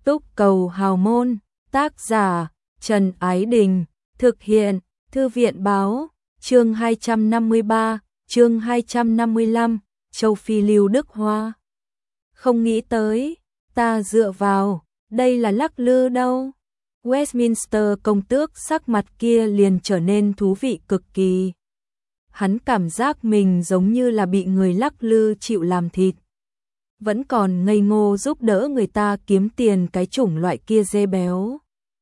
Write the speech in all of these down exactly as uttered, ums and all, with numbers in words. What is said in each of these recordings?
Túc Cầu Hào Môn, tác giả Trần Ái Đình, thực hiện Thư viện Báo, chương hai trăm năm mươi ba, chương hai trăm năm mươi lăm, Châu Phi Lưu Đức Hoa. Không nghĩ tới, ta dựa vào, đây là lắc lư đâu. Westminster công tước sắc mặt kia liền trở nên thú vị cực kỳ. Hắn cảm giác mình giống như là bị người lắc lư chịu làm thịt. Vẫn còn ngây ngô giúp đỡ người ta kiếm tiền cái chủng loại kia dê béo.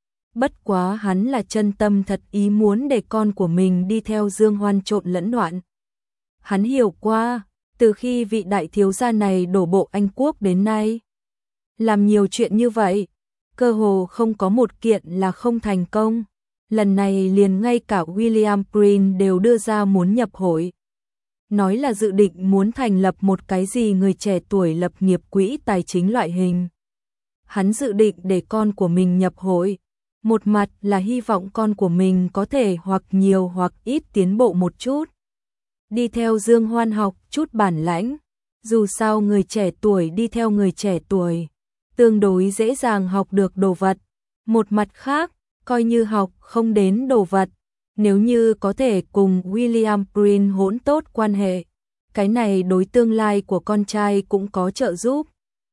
Bất quá hắn là chân tâm thật ý muốn để con của mình đi theo Dương Hoan trộn lẫn loạn. Hắn hiểu qua, từ khi vị đại thiếu gia này đổ bộ Anh Quốc đến nay, làm nhiều chuyện như vậy, cơ hồ không có một kiện là không thành công. Lần này liền ngay cả William Prince đều đưa ra muốn nhập hội. Nói là dự định muốn thành lập một cái gì người trẻ tuổi lập nghiệp quỹ tài chính loại hình. Hắn dự định để con của mình nhập hội. Một mặt là hy vọng con của mình có thể hoặc nhiều hoặc ít tiến bộ một chút. Đi theo Dương Hoan học chút bản lãnh. Dù sao người trẻ tuổi đi theo người trẻ tuổi, tương đối dễ dàng học được đồ vật. Một mặt khác, coi như học không đến đồ vật, nếu như có thể cùng William Prince hỗn tốt quan hệ, cái này đối tương lai của con trai cũng có trợ giúp.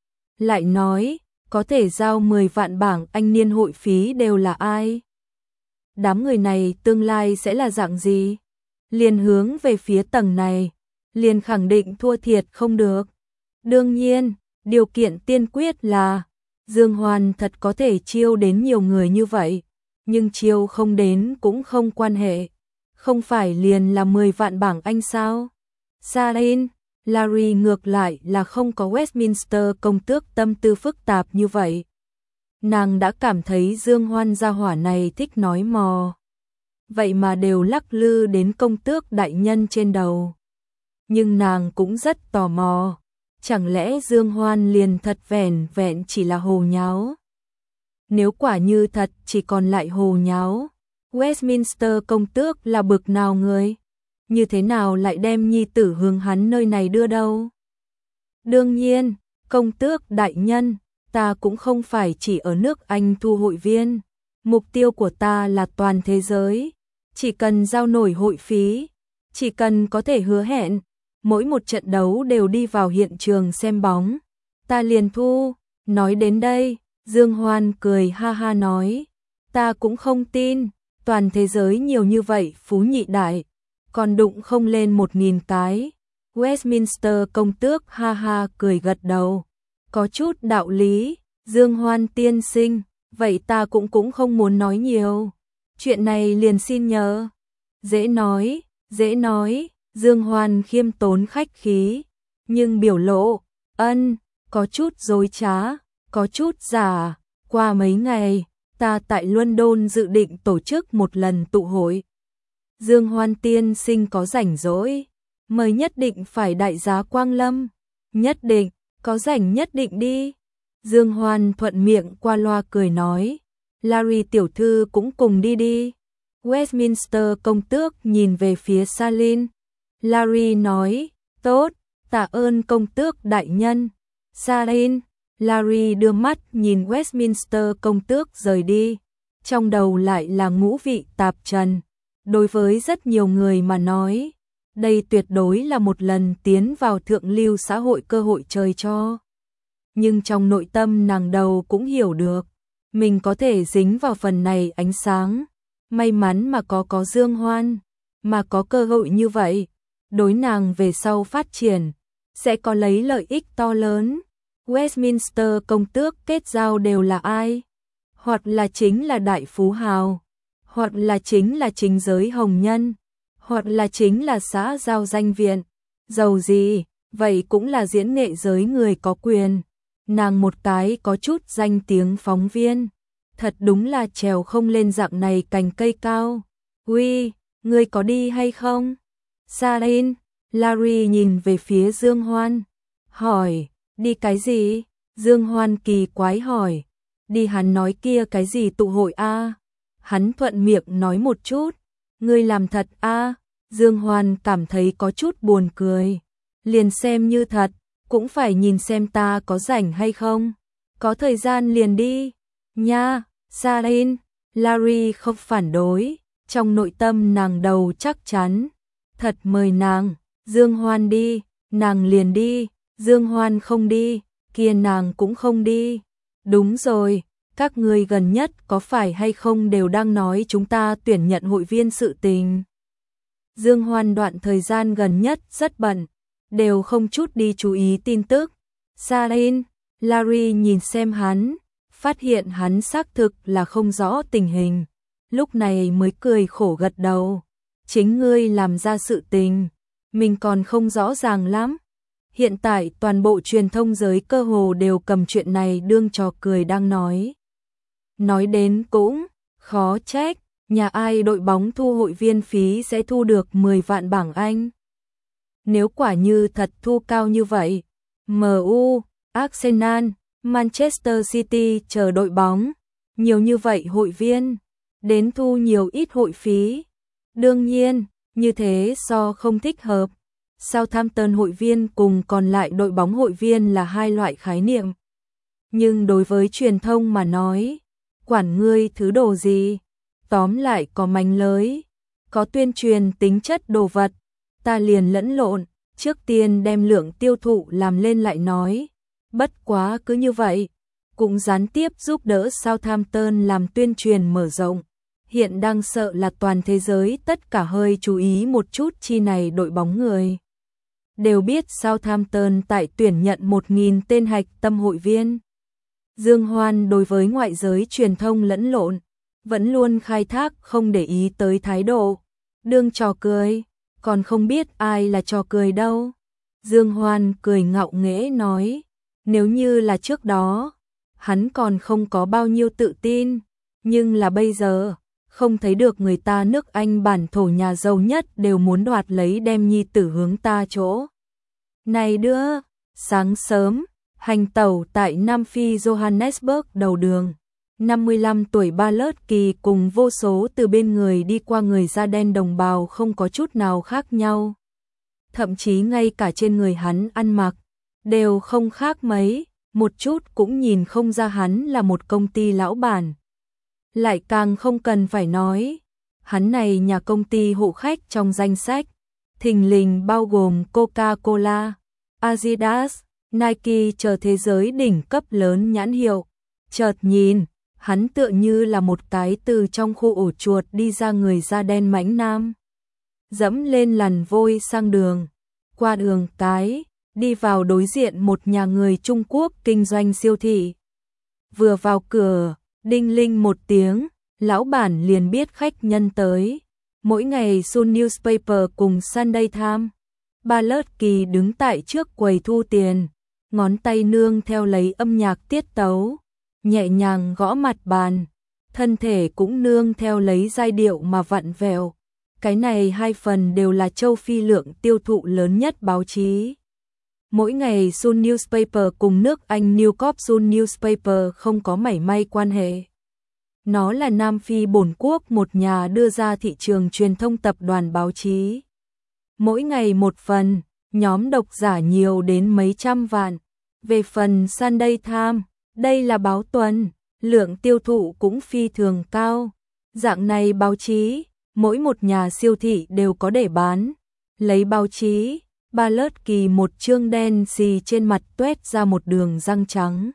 Lại nói, có thể giao mười vạn bảng Anh niên hội phí đều là ai? Đám người này tương lai sẽ là dạng gì? Liền hướng về phía tầng này, liền khẳng định thua thiệt không được. Đương nhiên, điều kiện tiên quyết là Dương Hoan thật có thể chiêu đến nhiều người như vậy, nhưng chiêu không đến cũng không quan hệ. Không phải liền là mười vạn bảng Anh sao? Sarin, Larry ngược lại là không có Westminster công tước tâm tư phức tạp như vậy. Nàng đã cảm thấy Dương Hoan gia hỏa này thích nói mò. Vậy mà đều lắc lư đến công tước đại nhân trên đầu. Nhưng nàng cũng rất tò mò. Chẳng lẽ Dương Hoan liền thật vẻn vẹn chỉ là hồ nháo? Nếu quả như thật chỉ còn lại hồ nháo, Westminster công tước là bực nào người? Như thế nào lại đem nhi tử hướng hắn nơi này đưa đâu? Đương nhiên, công tước đại nhân, ta cũng không phải chỉ ở nước Anh thu hội viên. Mục tiêu của ta là toàn thế giới. Chỉ cần giao nổi hội phí, chỉ cần có thể hứa hẹn, mỗi một trận đấu đều đi vào hiện trường xem bóng, ta liền thu. Nói đến đây, Dương Hoan cười ha ha nói, ta cũng không tin, toàn thế giới nhiều như vậy phú nhị đại, còn đụng không lên một nghìn cái. Westminster công tước ha ha cười gật đầu, có chút đạo lý. Dương Hoan tiên sinh, vậy ta cũng cũng không muốn nói nhiều, chuyện này liền xin nhờ. Dễ nói, dễ nói. Dương Hoan khiêm tốn khách khí, nhưng biểu lộ, ân, có chút dối trá, có chút giả. Qua mấy ngày, ta tại London dự định tổ chức một lần tụ hội. Dương Hoan tiên sinh có rảnh rỗi, mời nhất định phải đại giá quang lâm. Nhất định, có rảnh nhất định đi. Dương Hoan thuận miệng qua loa cười nói, Larry tiểu thư cũng cùng đi đi. Westminster công tước nhìn về phía Salin. Larry nói, tốt, tạ ơn công tước đại nhân. Salin, Larry đưa mắt nhìn Westminster công tước rời đi. Trong đầu lại là ngũ vị tạp trần. Đối với rất nhiều người mà nói, đây tuyệt đối là một lần tiến vào thượng lưu xã hội cơ hội trời cho. Nhưng trong nội tâm nàng đầu cũng hiểu được, mình có thể dính vào phần này ánh sáng. May mắn mà có có Dương Hoan, mà có cơ hội như vậy, đối nàng về sau phát triển, sẽ có lấy lợi ích to lớn. Westminster công tước kết giao đều là ai? Hoặc là chính là đại phú hào, hoặc là chính là chính giới hồng nhân, hoặc là chính là xã giao danh viện. Giàu gì, vậy cũng là diễn nghệ giới người có quyền. Nàng một cái có chút danh tiếng phóng viên, thật đúng là trèo không lên dạng này cành cây cao. Uy, ngươi có đi hay không? Sarin, Larry nhìn về phía Dương Hoan, hỏi, đi cái gì? Dương Hoan kỳ quái hỏi, đi hắn nói kia cái gì tụ hội a? Hắn thuận miệng nói một chút, ngươi làm thật a? Dương Hoan cảm thấy có chút buồn cười, liền xem như thật, cũng phải nhìn xem ta có rảnh hay không. có thời gian liền đi. Nha, Sarin, Larry không phản đối, trong nội tâm nàng đầu chắc chắn. Thật mời nàng, Dương Hoan đi, nàng liền đi, Dương Hoan không đi, kia nàng cũng không đi. Đúng rồi, các ngươi gần nhất có phải hay không đều đang nói chúng ta tuyển nhận hội viên sự tình. Dương Hoan đoạn thời gian gần nhất rất bận, đều không chút đi chú ý tin tức. Sarin, Larry nhìn xem hắn, phát hiện hắn xác thực là không rõ tình hình, lúc này mới cười khổ gật đầu. Chính ngươi làm ra sự tình, mình còn không rõ ràng lắm. Hiện tại toàn bộ truyền thông giới cơ hồ đều cầm chuyện này đương trò cười đang nói. Nói đến cũng khó trách, nhà ai đội bóng thu hội viên phí sẽ thu được mười vạn bảng Anh. Nếu quả như thật thu cao như vậy, em u, Arsenal, Manchester City chờ đội bóng, nhiều như vậy hội viên, đến thu nhiều ít hội phí. Đương nhiên, như thế so không thích hợp. Southampton hội viên cùng còn lại đội bóng hội viên là hai loại khái niệm. Nhưng đối với truyền thông mà nói, quản ngươi thứ đồ gì, tóm lại có mánh lới, có tuyên truyền tính chất đồ vật, ta liền lẫn lộn, trước tiên đem lượng tiêu thụ làm lên lại nói. Bất quá cứ như vậy, cũng gián tiếp giúp đỡ Southampton làm tuyên truyền mở rộng. Hiện đang sợ là toàn thế giới tất cả hơi chú ý một chút chi này đội bóng người. Đều biết Southampton tại tuyển nhận một nghìn tên hạch tâm hội viên. Dương Hoan đối với ngoại giới truyền thông lẫn lộn, vẫn luôn khai thác không để ý tới thái độ. Đương trò cười, còn không biết ai là trò cười đâu. Dương Hoan cười ngạo nghễ nói, nếu như là trước đó, hắn còn không có bao nhiêu tự tin, nhưng là bây giờ, không thấy được người ta nước Anh bản thổ nhà giàu nhất đều muốn đoạt lấy đem nhi tử hướng ta chỗ. Này đưa, sáng sớm, hành tẩu tại Nam Phi Johannesburg đầu đường, năm mươi lăm tuổi Ballard Kỳ cùng vô số từ bên người đi qua người da đen đồng bào không có chút nào khác nhau. Thậm chí ngay cả trên người hắn ăn mặc, đều không khác mấy, một chút cũng nhìn không ra hắn là một công ty lão bản. Lại càng không cần phải nói, hắn này nhà công ty hộ khách trong danh sách, thình lình bao gồm Coca-Cola, Adidas, Nike chờ thế giới đỉnh cấp lớn nhãn hiệu. Chợt nhìn, hắn tựa như là một cái từ trong khu ổ chuột đi ra người da đen mãnh nam. Dẫm lên lằn vôi sang đường, qua đường cái, đi vào đối diện một nhà người Trung Quốc kinh doanh siêu thị. Vừa vào cửa, đinh linh một tiếng, lão bản liền biết khách nhân tới. Mỗi ngày Sun Newspaper cùng Sunday Times, Ballard Kỳ đứng tại trước quầy thu tiền, ngón tay nương theo lấy âm nhạc tiết tấu, nhẹ nhàng gõ mặt bàn, thân thể cũng nương theo lấy giai điệu mà vặn vẹo. Cái này hai phần đều là châu Phi lượng tiêu thụ lớn nhất báo chí. Mỗi ngày Sun Newspaper cùng nước Anh New Corp Sun Newspaper không có mảy may quan hệ. Nó là Nam Phi bổn quốc một nhà đưa ra thị trường truyền thông tập đoàn báo chí. Mỗi ngày một phần, nhóm độc giả nhiều đến mấy trăm vạn. Về phần Sunday Times, đây là báo tuần, lượng tiêu thụ cũng phi thường cao. Dạng này báo chí, mỗi một nhà siêu thị đều có để bán. Lấy báo chí, Ballard Kỳ một chương đen xì trên mặt tuét ra một đường răng trắng.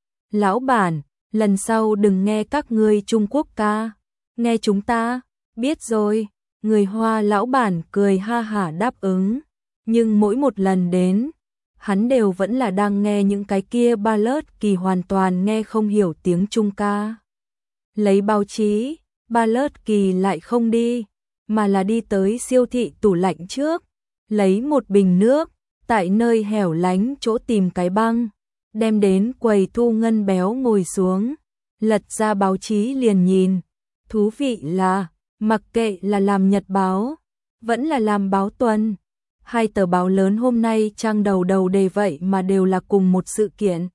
Lão bản, lần sau đừng nghe các ngươi Trung Quốc ca, nghe chúng ta. Biết rồi, người Hoa lão bản cười ha hả đáp ứng. Nhưng mỗi một lần đến, hắn đều vẫn là đang nghe những cái kia Ballard Kỳ hoàn toàn nghe không hiểu tiếng Trung ca. Lấy báo chí, Ballard Kỳ lại không đi, mà là đi tới siêu thị tủ lạnh trước, lấy một bình nước, tại nơi hẻo lánh chỗ tìm cái băng, đem đến quầy thu ngân béo ngồi xuống, lật ra báo chí liền nhìn. Thú vị là, mặc kệ là làm nhật báo, vẫn là làm báo tuần, hai tờ báo lớn hôm nay trang đầu đầu đề vậy mà đều là cùng một sự kiện.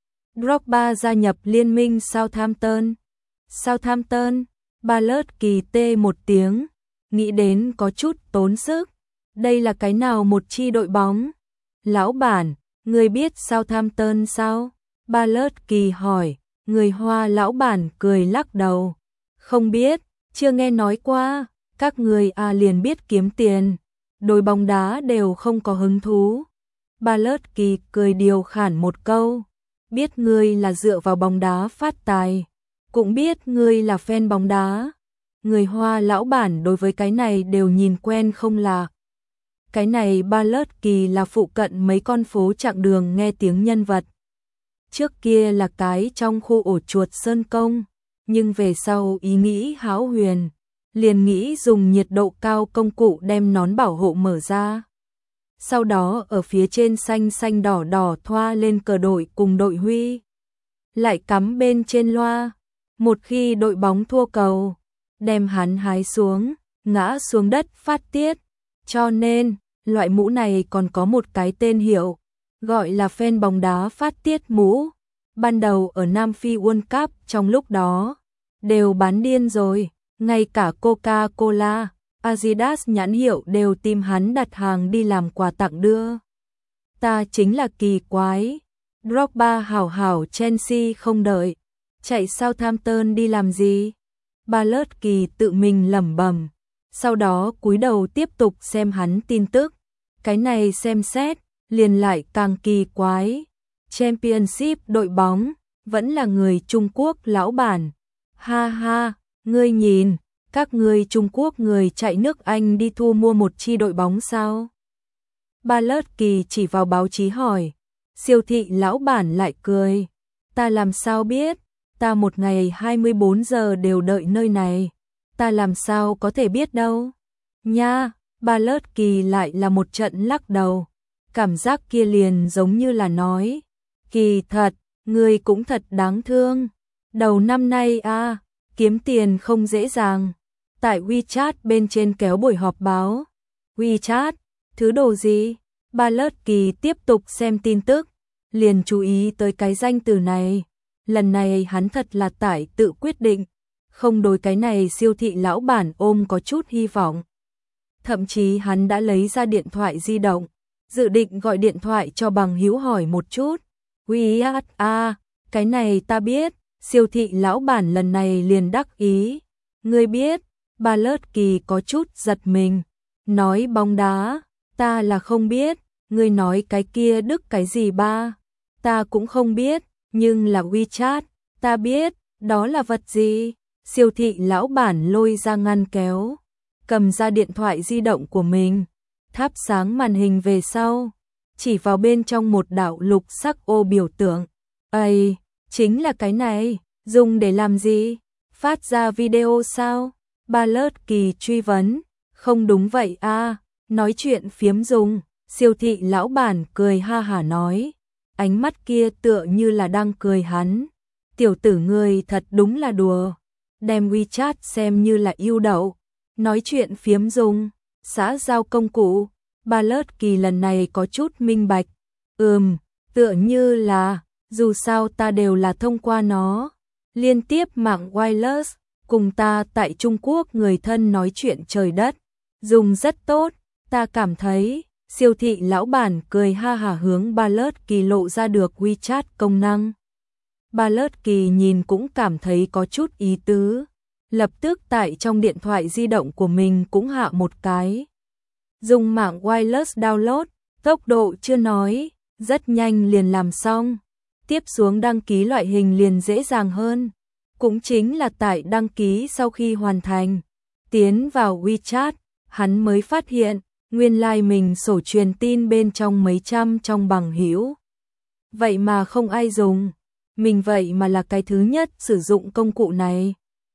Drogba gia nhập liên minh Southampton. Southampton, Ballard Kỳ tê một tiếng, nghĩ đến có chút tốn sức. Đây là cái nào một chi đội bóng? Lão bản, người biết Southampton sao? Ballard Kỳ hỏi, người Hoa lão bản cười lắc đầu. Không biết, chưa nghe nói qua, các người à liền biết kiếm tiền, đối bóng đá đều không có hứng thú. Ballard Kỳ cười điều khản một câu, biết ngươi là dựa vào bóng đá phát tài, cũng biết ngươi là fan bóng đá. Người Hoa lão bản đối với cái này đều nhìn quen không lạ. Cái này Ballard Kỳ là phụ cận mấy con phố chặng đường nghe tiếng nhân vật. Trước kia là cái trong khu ổ chuột Sơn Công, nhưng về sau ý nghĩ hão huyền, liền nghĩ dùng nhiệt độ cao công cụ đem nón bảo hộ mở ra. Sau đó ở phía trên xanh xanh đỏ đỏ thoa lên cờ đội cùng đội huy. Lại cắm bên trên loa, một khi đội bóng thua cầu, đem hắn hái xuống, ngã xuống đất phát tiết. Cho nên, loại mũ này còn có một cái tên hiệu, gọi là fan bóng đá phát tiết mũ. Ban đầu ở Nam Phi World Cup trong lúc đó, đều bán điên rồi, ngay cả Coca-Cola, Adidas nhãn hiệu đều tìm hắn đặt hàng đi làm quà tặng đưa. Ta chính là kỳ quái, Drogba hảo hảo Chelsea không đợi, chạy Southampton đi làm gì? Ballard Kỳ tự mình lẩm bẩm, sau đó cúi đầu tiếp tục xem hắn tin tức. Cái này xem xét, liền lại càng kỳ quái. Championship đội bóng, vẫn là người Trung Quốc lão bản. Ha ha, ngươi nhìn, các người Trung Quốc người chạy nước Anh đi thu mua một chi đội bóng sao? Ballard Kỳ chỉ vào báo chí hỏi, siêu thị lão bản lại cười. Ta làm sao biết, ta một ngày hai mươi bốn giờ đều đợi nơi này, ta làm sao có thể biết đâu. Nha, Ballard Kỳ lại là một trận lắc đầu, cảm giác kia liền giống như là nói, kỳ thật, người cũng thật đáng thương. Đầu năm nay à, kiếm tiền không dễ dàng. Tại WeChat bên trên kéo buổi họp báo. WeChat, thứ đồ gì? Ballard Kỳ tiếp tục xem tin tức, liền chú ý tới cái danh từ này. Lần này hắn thật là tại tự quyết định, không đối cái này siêu thị lão bản ôm có chút hy vọng. Thậm chí hắn đã lấy ra điện thoại di động, dự định gọi điện thoại cho bằng hữu hỏi một chút. WeChat à, cái này ta biết, siêu thị lão bản lần này liền đắc ý. Ngươi biết, Ballard Kỳ có chút giật mình, nói bóng đá, ta là không biết, ngươi nói cái kia đức cái gì ba, ta cũng không biết, nhưng là WeChat, ta biết, đó là vật gì? Siêu thị lão bản lôi ra ngăn kéo, cầm ra điện thoại di động của mình, thắp sáng màn hình về sau, chỉ vào bên trong một đạo lục sắc ô biểu tượng. Ây, chính là cái này, dùng để làm gì? Phát ra video sao? Ballard Kỳ truy vấn. Không đúng vậy à, nói chuyện phiếm dùng. Siêu thị lão bản cười ha hả nói, ánh mắt kia tựa như là đang cười hắn. Tiểu tử người thật đúng là đùa, đem WeChat xem như là yêu đậu. Nói chuyện phiếm dùng, xã giao công cụ. Ballard Kỳ lần này có chút minh bạch. Ừm, tựa như là, dù sao ta đều là thông qua nó. Liên tiếp mạng wireless, cùng ta tại Trung Quốc người thân nói chuyện trời đất. Dùng rất tốt, ta cảm thấy. Siêu thị lão bản cười ha hả hướng Ballard Kỳ lộ ra được WeChat công năng. Ballard Kỳ nhìn cũng cảm thấy có chút ý tứ. Lập tức tại trong điện thoại di động của mình cũng hạ một cái. Dùng mạng wireless download, tốc độ chưa nói, rất nhanh liền làm xong. Tiếp xuống đăng ký loại hình liền dễ dàng hơn. Cũng chính là tại đăng ký sau khi hoàn thành. Tiến vào WeChat, hắn mới phát hiện, nguyên lai like mình sổ truyền tin bên trong mấy trăm trong bằng hữu. Vậy mà không ai dùng. Mình vậy mà là cái thứ nhất sử dụng công cụ này.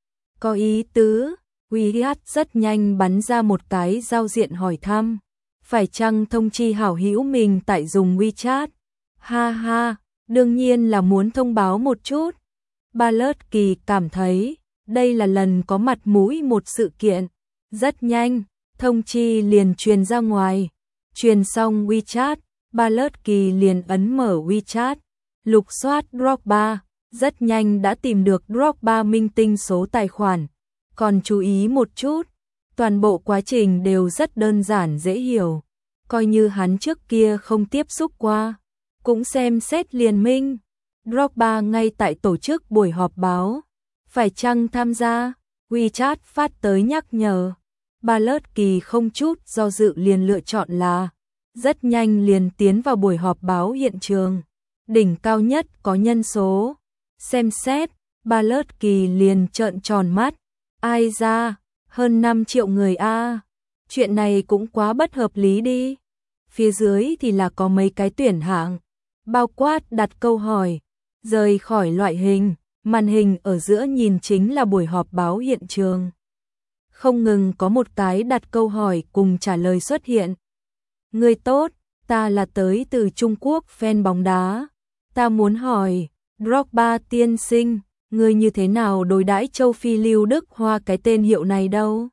Có ý tứ, WeChat rất nhanh bắn ra một cái giao diện hỏi thăm. Phải chăng thông chi hảo hữu mình tại dùng WeChat? Ha ha, đương nhiên là muốn thông báo một chút. Ballard Kỳ cảm thấy, đây là lần có mặt mũi một sự kiện. Rất nhanh, thông chi liền truyền ra ngoài. Truyền xong WeChat, Ballard Kỳ liền ấn mở WeChat. Lục soát Drogba, rất nhanh đã tìm được Drogba minh tinh số tài khoản. Còn chú ý một chút, toàn bộ quá trình đều rất đơn giản dễ hiểu. Coi như hắn trước kia không tiếp xúc qua, cũng xem xét liền minh. Drogba ngay tại tổ chức buổi họp báo. Phải chăng tham gia? WeChat phát tới nhắc nhở. Balotelli không chút do dự liền lựa chọn là. Rất nhanh liền tiến vào buổi họp báo hiện trường. Đỉnh cao nhất có nhân số. Xem xét, Balotelli liền trợn tròn mắt. Ai ra, hơn năm triệu người a. À. Chuyện này cũng quá bất hợp lý đi. Phía dưới thì là có mấy cái tuyển hạng. Bao quát đặt câu hỏi. Rời khỏi loại hình, màn hình ở giữa nhìn chính là buổi họp báo hiện trường. Không ngừng có một cái đặt câu hỏi cùng trả lời xuất hiện. Người tốt, ta là tới từ Trung Quốc fan bóng đá. Ta muốn hỏi, Drogba tiên sinh, người như thế nào đối đãi châu Phi Lưu Đức Hoa cái tên hiệu này đâu?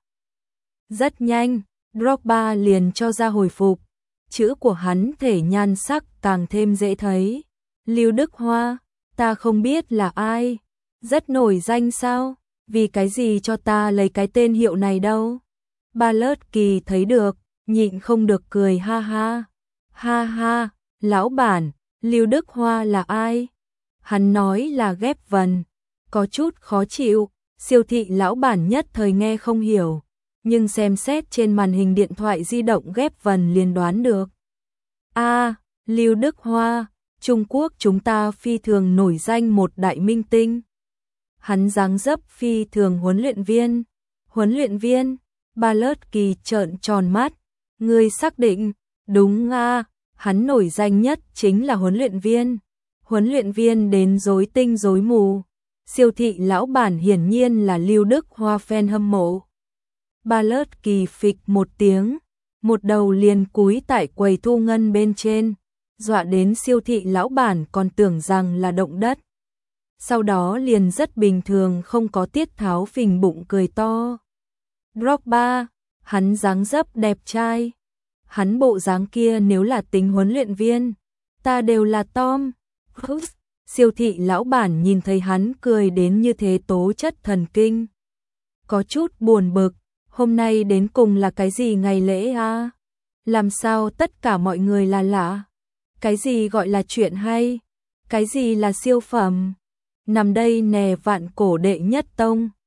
Rất nhanh, Drogba liền cho ra hồi phục. Chữ của hắn thể nhan sắc càng thêm dễ thấy. Lưu Đức Hoa, ta không biết là ai. Rất nổi danh sao? Vì cái gì cho ta lấy cái tên hiệu này đâu? Balotelli thấy được, nhịn không được cười ha ha. Ha ha, lão bản, Lưu Đức Hoa là ai? Hắn nói là ghép vần. Có chút khó chịu, siêu thị lão bản nhất thời nghe không hiểu. Nhưng xem xét trên màn hình điện thoại di động ghép vần liền đoán được. A, à, Lưu Đức Hoa, Trung Quốc chúng ta phi thường nổi danh một đại minh tinh. Hắn dáng dấp phi thường huấn luyện viên. Huấn luyện viên, Balotelli trợn tròn mắt. Ngươi xác định, đúng a, à, hắn nổi danh nhất chính là huấn luyện viên. Huấn luyện viên đến rối tinh rối mù. Siêu thị lão bản hiển nhiên là Lưu Đức Hoa fan hâm mộ. Balotelli phịch một tiếng, một đầu liền cúi tại quầy thu ngân bên trên, dọa đến siêu thị lão bản còn tưởng rằng là động đất. Sau đó liền rất bình thường không có tiết tháo phình bụng cười to. Drogba, hắn dáng dấp đẹp trai. Hắn bộ dáng kia nếu là tính huấn luyện viên, ta đều là Tom. Siêu thị lão bản nhìn thấy hắn cười đến như thế tố chất thần kinh. Có chút buồn bực, hôm nay đến cùng là cái gì ngày lễ à? Làm sao tất cả mọi người là lạ? Cái gì gọi là chuyện hay? Cái gì là siêu phẩm? Nằm đây nè vạn cổ đệ nhất tông.